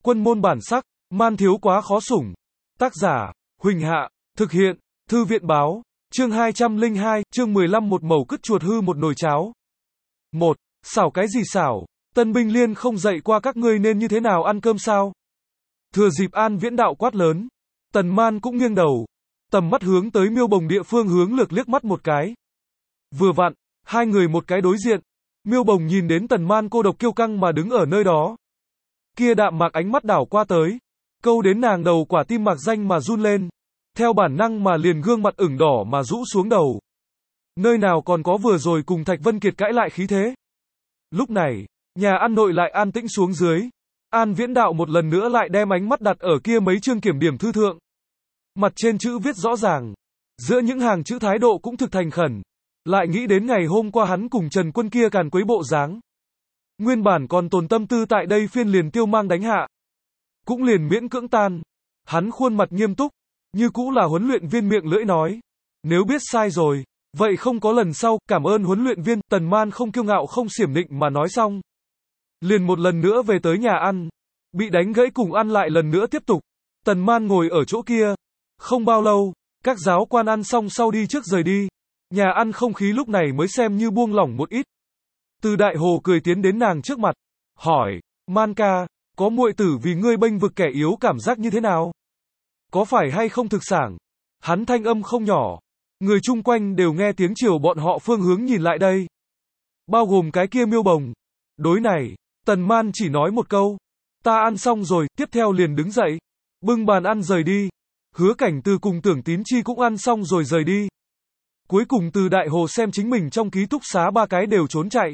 Quân môn bản sắc, man thiếu quá khó sủng. Tác giả, Huỳnh Hạ, thực hiện, Thư viện báo, chương 202, chương 15 một mẩu cứt chuột hư một nồi cháo. Một, xảo cái gì xảo, Tân binh liên không dạy qua các ngươi nên như thế nào ăn cơm sao? Thừa dịp An Viễn đạo quát lớn, Tần Man cũng nghiêng đầu, tầm mắt hướng tới Miêu Bồng địa phương hướng lược liếc mắt một cái. Vừa vặn, hai người một cái đối diện, Miêu Bồng nhìn đến Tần Man cô độc kiêu căng mà đứng ở nơi đó. Kia đạm mạc ánh mắt đảo qua tới, câu đến nàng đầu quả tim mạc danh mà run lên, theo bản năng mà liền gương mặt ửng đỏ mà rũ xuống đầu. Nơi nào còn có vừa rồi cùng Thạch Vân Kiệt cãi lại khí thế. Lúc này, nhà ăn nội lại an tĩnh xuống dưới. An Viễn đạo một lần nữa lại đem ánh mắt đặt ở kia mấy chương kiểm điểm thư thượng. Mặt trên chữ viết rõ ràng, giữa những hàng chữ thái độ cũng thực thành khẩn. Lại nghĩ đến ngày hôm qua hắn cùng Trần Quân kia càn quấy bộ dáng. Nguyên bản còn tồn tâm tư tại đây phiên liền tiêu mang đánh hạ. Cũng liền miễn cưỡng tan. Hắn khuôn mặt nghiêm túc, như cũ là huấn luyện viên miệng lưỡi nói. Nếu biết sai rồi, vậy không có lần sau, cảm ơn huấn luyện viên. Tần Man không kiêu ngạo không xiểm nịnh mà nói xong. Liền một lần nữa về tới nhà ăn. Bị đánh gãy cùng ăn lại lần nữa tiếp tục. Tần Man ngồi ở chỗ kia. Không bao lâu, các giáo quan ăn xong sau đi trước rời đi. Nhà ăn không khí lúc này mới xem như buông lỏng một ít. Từ Đại Hồ cười tiến đến nàng trước mặt. Hỏi, Man ca, có muội tử vì ngươi bênh vực kẻ yếu cảm giác như thế nào? Có phải hay không thực sảng? Hắn thanh âm không nhỏ. Người chung quanh đều nghe tiếng chiều bọn họ phương hướng nhìn lại đây. Bao gồm cái kia Miêu Bồng. Đối này, Tần Man chỉ nói một câu. Ta ăn xong rồi, tiếp theo liền đứng dậy. Bưng bàn ăn rời đi. Hứa Cảnh Từ cùng Tưởng Tín Chi cũng ăn xong rồi rời đi. Cuối cùng Từ Đại Hồ xem chính mình trong ký túc xá ba cái đều trốn chạy.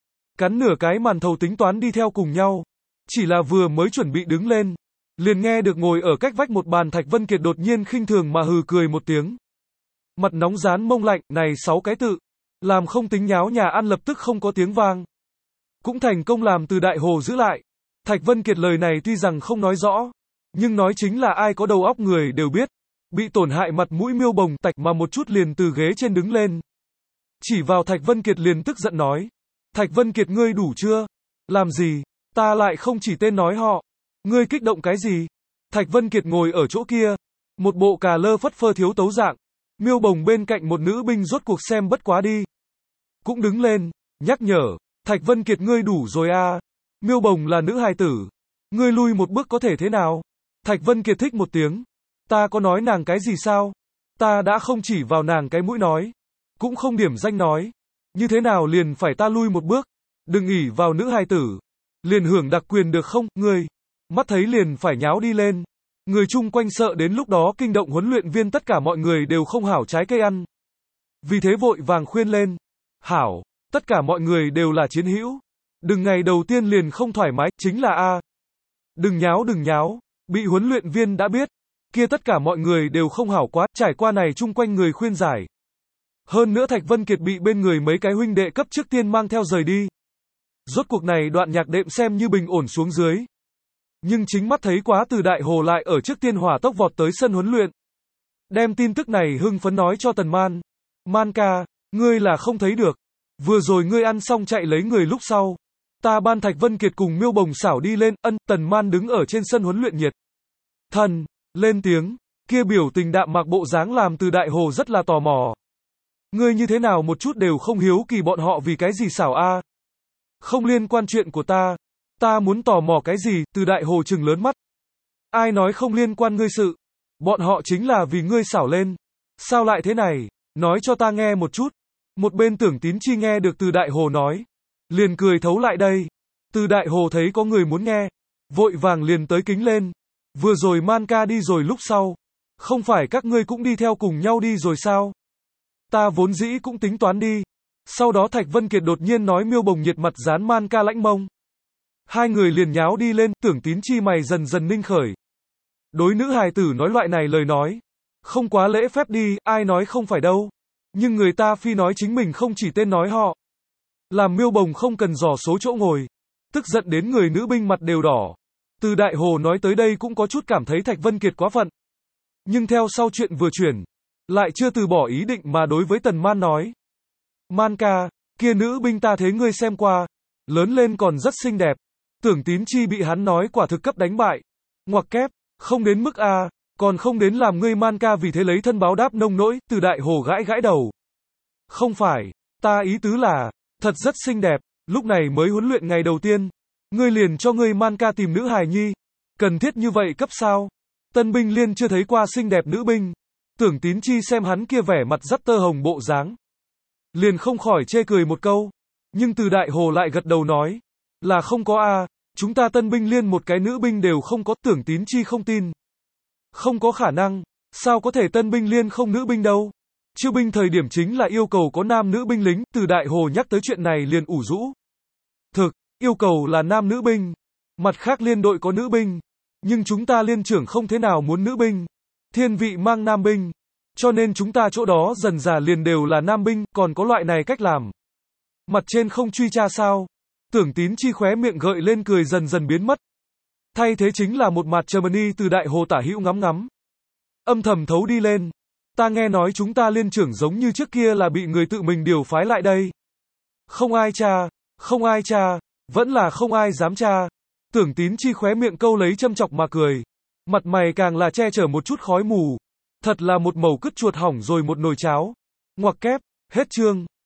Cắn nửa cái màn thầu tính toán đi theo cùng nhau. Chỉ là vừa mới chuẩn bị đứng lên. Liền nghe được ngồi ở cách vách một bàn Thạch Vân Kiệt đột nhiên khinh thường mà hừ cười một tiếng. Mặt nóng rán mông lạnh, này 6 cái tự. Làm không tính nháo nhà ăn lập tức không có tiếng vang. Cũng thành công làm Từ Đại Hồ giữ lại. Thạch Vân Kiệt lời này tuy rằng không nói rõ. Nhưng nói chính là ai có đầu óc người đều biết. Bị tổn hại mặt mũi Miêu Bồng tạch mà một chút liền từ ghế trên đứng lên. Chỉ vào Thạch Vân Kiệt liền tức giận nói. Thạch Vân Kiệt ngươi đủ chưa? Làm gì? Ta lại không chỉ tên nói họ. Ngươi kích động cái gì? Thạch Vân Kiệt ngồi ở chỗ kia. Một bộ cà lơ phất phơ thiếu tấu dạng. Miêu Bồng bên cạnh một nữ binh rốt cuộc xem bất quá đi. Cũng đứng lên, nhắc nhở. Thạch Vân Kiệt ngươi đủ rồi à? Miêu Bồng là nữ hài tử. Ngươi lui một bước có thể thế nào? Thạch Vân Kiệt thích một tiếng. Ta có nói nàng cái gì sao? Ta đã không chỉ vào nàng cái mũi nói. Cũng không điểm danh nói. Như thế nào liền phải ta lui một bước? Đừng ỷ vào nữ hài tử. Liền hưởng đặc quyền được không? Ngươi. Mắt thấy liền phải nháo đi lên. Người chung quanh sợ đến lúc đó kinh động huấn luyện viên tất cả mọi người đều không hảo trái cây ăn. Vì thế vội vàng khuyên lên. Hảo, tất cả mọi người đều là chiến hữu. Đừng ngày đầu tiên liền không thoải mái, chính là A. Đừng nháo. Bị huấn luyện viên đã biết. Kia tất cả mọi người đều không hảo quá, trải qua này chung quanh người khuyên giải. Hơn nữa Thạch Vân Kiệt bị bên người mấy cái huynh đệ cấp trước tiên mang theo rời đi. Rốt cuộc này đoạn nhạc đệm xem như bình ổn xuống dưới. Nhưng chính mắt thấy quá Từ Đại Hồ lại ở trước tiên hỏa tốc vọt tới sân huấn luyện. Đem tin tức này hưng phấn nói cho Tần Man. Man ca, ngươi là không thấy được. Vừa rồi ngươi ăn xong chạy lấy người lúc sau. Ta ban Thạch Vân Kiệt cùng Miêu Bồng xảo đi lên, Tần Man đứng ở trên sân huấn luyện nhiệt. Thần, lên tiếng, kia biểu tình đạm mạc bộ dáng làm Từ Đại Hồ rất là tò mò. Ngươi như thế nào một chút đều không hiếu kỳ bọn họ vì cái gì xảo a? Không liên quan chuyện của ta. Ta muốn tò mò cái gì? Từ Đại Hồ trừng lớn mắt. Ai nói không liên quan ngươi sự? Bọn họ chính là vì ngươi xảo lên. Sao lại thế này? Nói cho ta nghe một chút. Một bên Tưởng Tín Chi nghe được Từ Đại Hồ nói. Liền cười thấu lại đây. Từ Đại Hồ thấy có người muốn nghe. Vội vàng liền tới kính lên. Vừa rồi Man ca đi rồi lúc sau. Không phải các ngươi cũng đi theo cùng nhau đi rồi sao? Ta vốn dĩ cũng tính toán đi. Sau đó Thạch Vân Kiệt đột nhiên nói Miêu Bồng nhiệt mặt dán Man ca lãnh mông. Hai người liền nháo đi lên, Tưởng Tín Chi mày dần dần ninh khởi. Đối nữ hài tử nói loại này lời nói. Không quá lễ phép đi, ai nói không phải đâu. Nhưng người ta phi nói chính mình không chỉ tên nói họ. Làm Miêu Bồng không cần dò số chỗ ngồi. Tức giận đến người nữ binh mặt đều đỏ. Từ Đại Hồ nói tới đây cũng có chút cảm thấy Thạch Vân Kiệt quá phận. Nhưng theo sau chuyện vừa chuyển. Lại chưa từ bỏ ý định mà đối với Tần Man nói. Man ca, kia nữ binh ta thấy ngươi xem qua. Lớn lên còn rất xinh đẹp. Tưởng Tín Chi bị hắn nói quả thực cấp đánh bại. Ngoặc kép, không đến mức a, còn không đến làm ngươi man ca vì thế lấy thân báo đáp nông nỗi, Từ Đại Hồ gãi gãi đầu. Không phải, ta ý tứ là, thật rất xinh đẹp, lúc này mới huấn luyện ngày đầu tiên. Ngươi liền cho ngươi man ca tìm nữ hài nhi. Cần thiết như vậy cấp sao? Tân binh liên chưa thấy qua xinh đẹp nữ binh. Tưởng Tín Chi xem hắn kia vẻ mặt dắt tơ hồng bộ dáng, liền không khỏi chê cười một câu. Nhưng Từ Đại Hồ lại gật đầu nói, là không có a, chúng ta tân binh liên một cái nữ binh đều không có. Tưởng Tín Chi không tin. Không có khả năng, sao có thể tân binh liên không nữ binh đâu? Chiêu binh thời điểm chính là yêu cầu có nam nữ binh lính, Từ Đại Hồ nhắc tới chuyện này liền ủ rũ. Thực, yêu cầu là nam nữ binh. Mặt khác liên đội có nữ binh, nhưng chúng ta liên trưởng không thế nào muốn nữ binh. Thiên vị mang nam binh, cho nên chúng ta chỗ đó dần dà liền đều là nam binh, còn có loại này cách làm. Mặt trên không truy tra sao? Tưởng Tín Chi khóe miệng gợi lên cười dần dần biến mất. Thay thế chính là một mặt Germany. Từ Đại Hồ tả hữu ngắm ngắm, âm thầm thấu đi lên. Ta nghe nói chúng ta liên trưởng giống như trước kia là bị người tự mình điều phái lại đây. Không ai tra, không ai tra, vẫn là không ai dám tra. Tưởng Tín Chi khóe miệng câu lấy châm chọc mà cười. Mặt mày càng là che chở một chút khói mù. Thật là một mẩu cứt chuột hỏng rồi một nồi cháo. Ngoặc kép, hết chương.